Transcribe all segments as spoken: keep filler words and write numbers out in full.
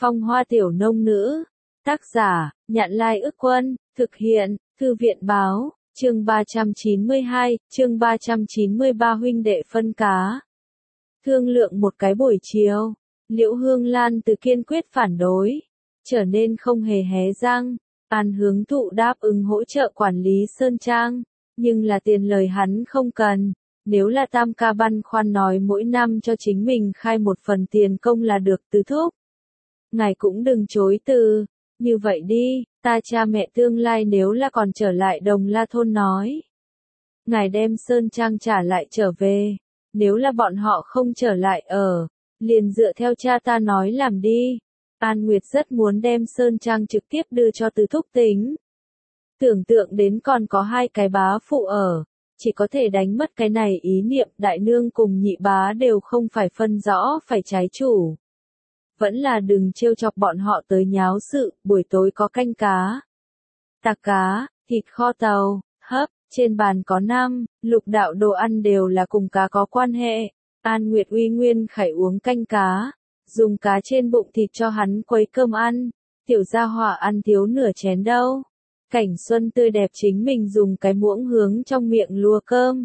Phong hoa tiểu nông nữ. Tác giả, Nhạn Lai Ức Quân, thực hiện, Thư viện Báo, chương ba trăm chín mươi hai, chương ba trăm chín mươi ba huynh đệ phân cá. Thương lượng một cái buổi chiều, Liễu Hương Lan từ kiên quyết phản đối, trở nên không hề hé răng. An Hướng Thụ đáp ứng hỗ trợ quản lý Sơn Trang, nhưng là tiền lời hắn không cần. Nếu là Tam ca băn khoăn nói mỗi năm cho chính mình khai một phần tiền công là được tứ thúc. Ngài cũng đừng chối từ, như vậy đi, ta cha mẹ tương lai nếu là còn trở lại Đồng La Thôn nói. Ngài đem Sơn Trang trả lại trở về, nếu là bọn họ không trở lại ở, liền dựa theo cha ta nói làm đi. An Nguyệt rất muốn đem Sơn Trang trực tiếp đưa cho tứ thúc tính. Tưởng tượng đến còn có hai cái bá phụ ở, chỉ có thể đánh mất cái này ý niệm. Đại nương cùng nhị bá đều không phải phân rõ phải trái chủ. Vẫn là đừng trêu chọc bọn họ tới nháo sự. Buổi tối có canh cá, tạc cá, thịt kho tàu, hấp, trên bàn có năm, lục đạo đồ ăn đều là cùng cá có quan hệ. An Nguyệt uy Nguyên Khải uống canh cá, dùng cá trên bụng thịt cho hắn quấy cơm ăn. Tiểu gia hỏa ăn thiếu nửa chén đâu. Cảnh Xuân tươi đẹp chính mình dùng cái muỗng hướng trong miệng lùa cơm.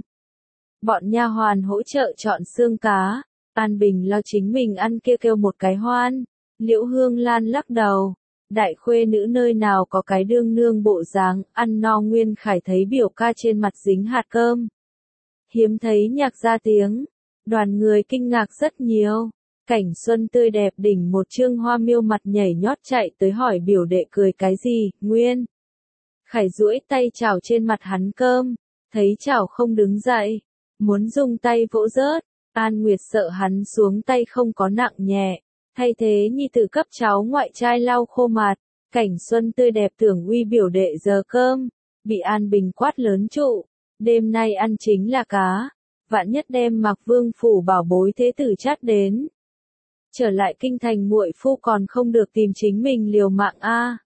Bọn nha hoàn hỗ trợ chọn xương cá. An Bình lo chính mình ăn kia kêu một cái hoan. Liễu Hương Lan lắc đầu. Đại khuê nữ nơi nào có cái đương nương bộ dáng. Ăn no Nguyên Khải thấy biểu ca trên mặt dính hạt cơm. Hiếm thấy nhạc ra tiếng. Đoàn người kinh ngạc rất nhiều. Cảnh Xuân tươi đẹp đỉnh một trương hoa miêu mặt nhảy nhót chạy tới hỏi biểu đệ cười cái gì. Nguyên Khải duỗi tay chảo trên mặt hắn cơm, thấy chảo không đứng dậy, muốn dùng tay vỗ rớt. An Nguyệt sợ hắn xuống tay không có nặng nhẹ, thay thế nhi tử cấp cháu ngoại trai lau khô mặt. Cảnh Xuân tươi đẹp tưởng uy biểu đệ giờ cơm, bị An Bình quát lớn trụ. Đêm nay ăn chính là cá, vạn nhất đem Mạc Vương phủ bảo bối thế tử chát đến. Trở lại kinh thành muội phu còn không được tìm chính mình liều mạng a. À.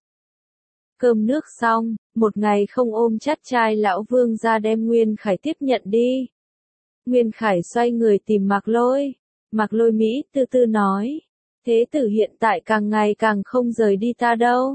Cơm nước xong, một ngày không ôm chắt trai lão Vương ra đem Nguyên Khải tiếp nhận đi. Nguyên Khải xoay người tìm Mạc Lôi. Mạc Lôi Mỹ từ từ nói. Thế tử hiện tại càng ngày càng không rời đi ta đâu.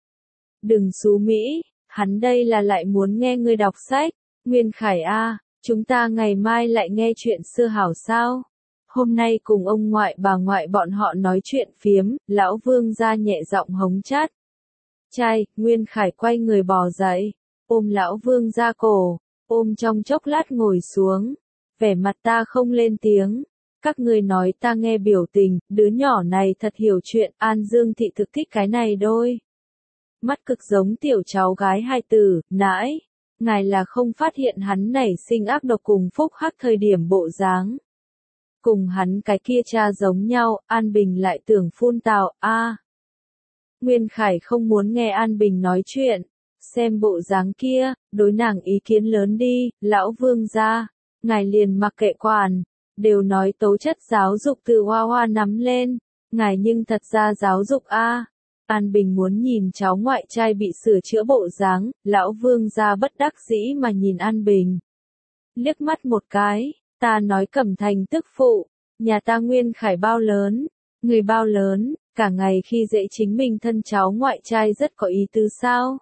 Đừng xú Mỹ, hắn đây là lại muốn nghe ngươi đọc sách. Nguyên Khải a, à, chúng ta ngày mai lại nghe chuyện xưa hảo sao? Hôm nay cùng ông ngoại bà ngoại bọn họ nói chuyện phiếm, lão Vương ra nhẹ giọng hống chát. Trai, Nguyên Khải quay người bò dậy, ôm lão Vương ra cổ, ôm trong chốc lát ngồi xuống, vẻ mặt ta không lên tiếng. Các ngươi nói ta nghe biểu tình, đứa nhỏ này thật hiểu chuyện. An Dương thị thực thích cái này đôi mắt cực giống tiểu cháu gái hai tử. Nãi, ngài là không phát hiện hắn nảy sinh ác độc cùng phúc hắc thời điểm bộ dáng. Cùng hắn cái kia cha giống nhau. An Bình lại tưởng phun tào. A à. Nguyên Khải không muốn nghe An Bình nói chuyện, xem bộ dáng kia, đối nàng ý kiến lớn đi. Lão Vương gia, ngài liền mặc kệ quản, đều nói tố chất giáo dục từ hoa hoa nắm lên, ngài nhưng thật ra giáo dục a. À. An Bình muốn nhìn cháu ngoại trai bị sửa chữa bộ dáng. Lão Vương gia bất đắc dĩ mà nhìn An Bình, liếc mắt một cái. Ta nói Cẩm Thành tức phụ, nhà ta Nguyên Khải bao lớn, người bao lớn, cả ngày khi dễ chính mình thân cháu ngoại trai rất có ý tứ sao?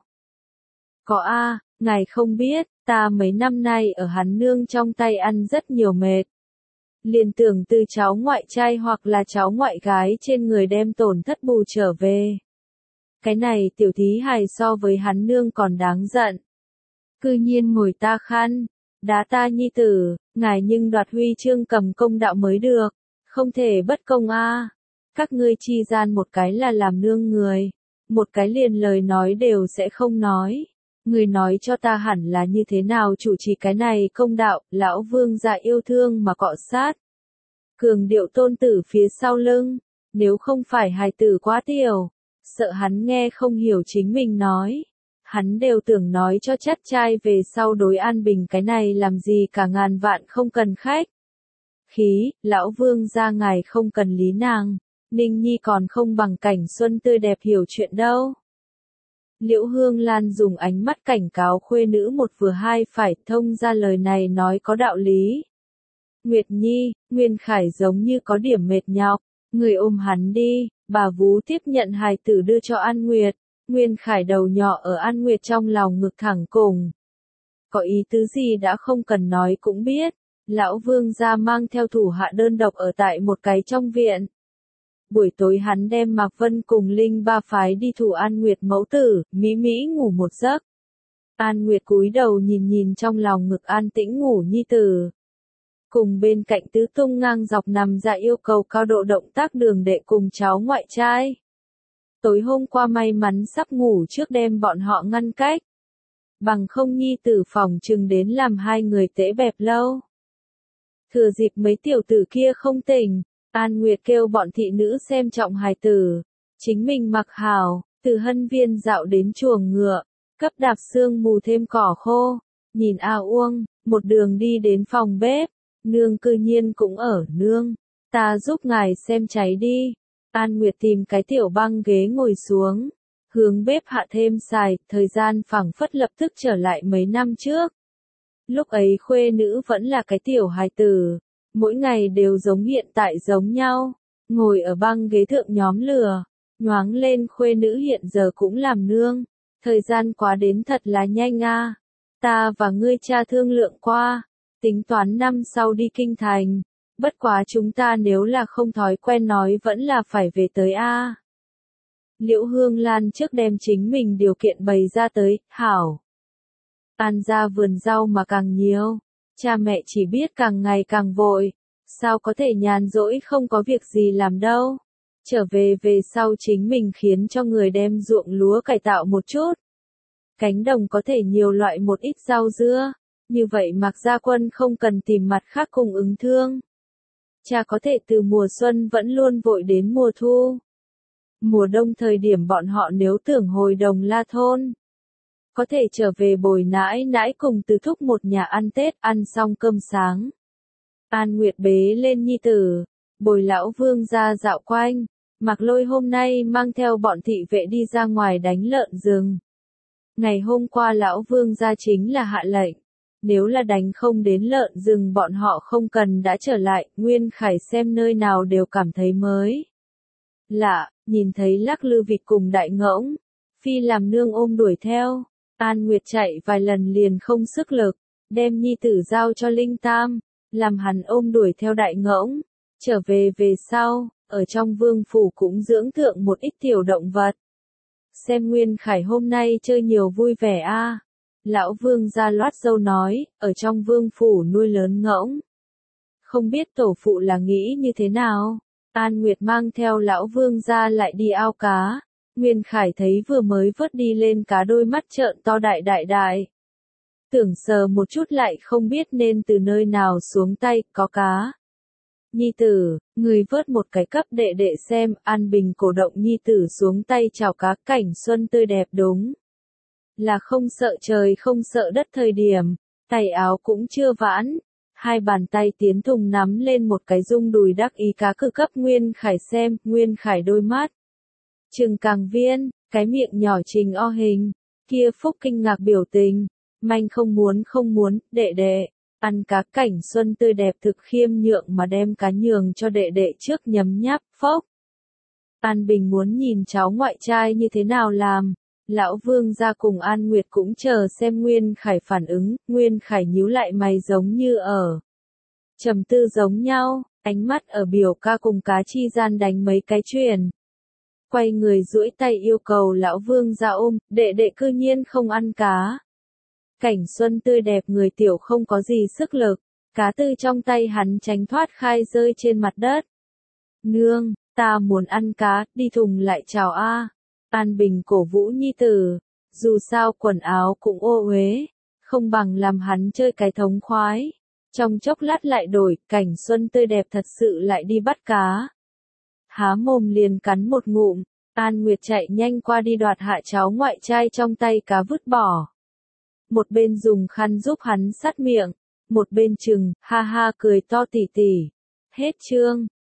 Có a, à, ngài không biết, ta mấy năm nay ở hắn nương trong tay ăn rất nhiều mệt. Liền tưởng từ cháu ngoại trai hoặc là cháu ngoại gái trên người đem tổn thất bù trở về. Cái này tiểu thí hài so với hắn nương còn đáng giận. Cư nhiên ngồi ta khăn, đá ta nhi tử, ngài nhưng đoạt huy chương cầm công đạo mới được, không thể bất công a. À. Các ngươi chi gian một cái là làm nương người, một cái liền lời nói đều sẽ không nói. Người nói cho ta hẳn là như thế nào chủ trì cái này công đạo. Lão Vương gia yêu thương mà cọ sát, cường điệu tôn tử phía sau lưng. Nếu không phải hài tử quá tiểu, sợ hắn nghe không hiểu chính mình nói, hắn đều tưởng nói cho chắt trai về sau đối An Bình cái này làm gì cả ngàn vạn không cần khách khí. Lão Vương gia ngài không cần lý nàng, Ninh Nhi còn không bằng Cảnh Xuân tươi đẹp hiểu chuyện đâu. Liễu Hương Lan dùng ánh mắt cảnh cáo khuê nữ một vừa hai phải, thông ra lời này nói có đạo lý. Nguyệt Nhi, Nguyên Khải giống như có điểm mệt nhọc, Người ôm hắn đi, bà vú tiếp nhận hài tử đưa cho An Nguyệt, Nguyên Khải đầu nhỏ ở An Nguyệt trong lòng ngực thẳng cùng. Có ý tứ gì đã không cần nói cũng biết, lão vương gia mang theo thủ hạ đơn độc ở tại một cái trong viện. Buổi tối hắn đem Mạc Vân cùng Linh Ba phái đi thủ An Nguyệt mẫu tử, mỹ mỹ ngủ một giấc. An Nguyệt cúi đầu nhìn nhìn trong lòng ngực an tĩnh ngủ nhi tử. Cùng bên cạnh tứ tung ngang dọc nằm dạ yêu cầu cao độ động tác đường đệ cùng cháu ngoại trai. Tối hôm qua may mắn sắp ngủ trước đêm bọn họ ngăn cách. Bằng không nhi tử phòng chừng đến làm hai người tễ bẹp lâu. Thừa dịp mấy tiểu tử kia không tỉnh, An Nguyệt kêu bọn thị nữ xem trọng hài tử. Chính mình mặc hào, từ hân viên dạo đến chuồng ngựa, cấp đạp sương mù thêm cỏ khô. Nhìn A Uông, một đường đi đến phòng bếp. Nương cư nhiên cũng ở, nương. Ta giúp ngài xem cháy đi. An Nguyệt tìm cái tiểu băng ghế ngồi xuống. Hướng bếp hạ thêm xài, thời gian phảng phất lập tức trở lại mấy năm trước. Lúc ấy khuê nữ vẫn là cái tiểu hài tử. Mỗi ngày đều giống hiện tại giống nhau. Ngồi ở băng ghế thượng nhóm lửa. Nhoáng lên khuê nữ hiện giờ cũng làm nương. Thời gian quá đến thật là nhanh a. Ta và ngươi cha thương lượng qua. Tính toán năm sau đi kinh thành. Bất quá chúng ta nếu là không thói quen nói vẫn là phải về tới A. Liễu Hương Lan trước đem chính mình điều kiện bày ra tới, hảo. An ra vườn rau mà càng nhiều. Cha mẹ chỉ biết càng ngày càng vội. Sao có thể nhàn rỗi không có việc gì làm đâu. Trở về về sau chính mình khiến cho người đem ruộng lúa cải tạo một chút. Cánh đồng có thể nhiều loại một ít rau dưa. Như vậy Mạc Gia Quân không cần tìm mặt khác cùng ứng thương. Cha có thể từ mùa xuân vẫn luôn vội đến mùa thu. Mùa đông thời điểm bọn họ nếu tưởng hồi Đồng La thôn. Có thể trở về bồi nãi nãi cùng từ thúc một nhà ăn Tết, ăn xong cơm sáng. An Nguyệt bế lên nhi tử, bồi lão vương ra dạo quanh. Mạc Lôi hôm nay mang theo bọn thị vệ đi ra ngoài đánh lợn rừng. Ngày hôm qua lão vương gia chính là hạ lệnh. Nếu là đánh không đến lợn rừng bọn họ không cần đã trở lại, Nguyên Khải xem nơi nào đều cảm thấy mới. Lạ, nhìn thấy lắc lư vịt cùng đại ngỗng, phi làm nương ôm đuổi theo, An Nguyệt chạy vài lần liền không sức lực, đem nhi tử giao cho Linh Tam, làm hắn ôm đuổi theo đại ngỗng, trở về về sau, ở trong vương phủ cũng dưỡng thượng một ít tiểu động vật. Xem Nguyên Khải hôm nay chơi nhiều vui vẻ a. Lão vương gia loát dâu nói, ở trong vương phủ nuôi lớn ngỗng. Không biết tổ phụ là nghĩ như thế nào? An Nguyệt mang theo lão vương gia lại đi ao cá. Nguyên Khải thấy vừa mới vớt đi lên cá đôi mắt trợn to đại đại đại. Tưởng sờ một chút lại không biết nên từ nơi nào xuống tay, có cá. Nhi tử, người vớt một cái cấp đệ đệ xem, An Bình cổ động nhi tử xuống tay chào cá, cảnh xuân tươi đẹp đúng. Là không sợ trời không sợ đất thời điểm, tay áo cũng chưa vãn, hai bàn tay tiến thùng nắm lên một cái rung đùi đắc ý cá cử cấp Nguyên Khải xem, Nguyên Khải đôi mắt. Trừng càng viên, cái miệng nhỏ trình o hình, kia phúc kinh ngạc biểu tình, manh không muốn không muốn, đệ đệ, ăn cá cảnh xuân tươi đẹp thực khiêm nhượng mà đem cá nhường cho đệ đệ trước nhấm nháp, phốc. An Bình muốn nhìn cháu ngoại trai như thế nào làm. Lão vương gia cùng An Nguyệt cũng chờ xem Nguyên Khải phản ứng, Nguyên Khải nhíu lại mày giống như ở. Trầm tư giống nhau, ánh mắt ở biểu ca cùng cá chi gian đánh mấy cái truyền. Quay người duỗi tay yêu cầu lão vương gia ôm, đệ đệ cư nhiên không ăn cá. Cảnh xuân tươi đẹp người tiểu không có gì sức lực, cá tư trong tay hắn tránh thoát khai rơi trên mặt đất. Nương, ta muốn ăn cá, đi thùng lại chào a. An Bình cổ vũ nhi tử, dù sao quần áo cũng ô uế, không bằng làm hắn chơi cái thống khoái. Trong chốc lát lại đổi, cảnh xuân tươi đẹp thật sự lại đi bắt cá. Há mồm liền cắn một ngụm, An Nguyệt chạy nhanh qua đi đoạt hạ cháu ngoại trai trong tay cá vứt bỏ. Một bên dùng khăn giúp hắn sát miệng, một bên chừng, ha ha cười to tỉ tỉ. Hết chương.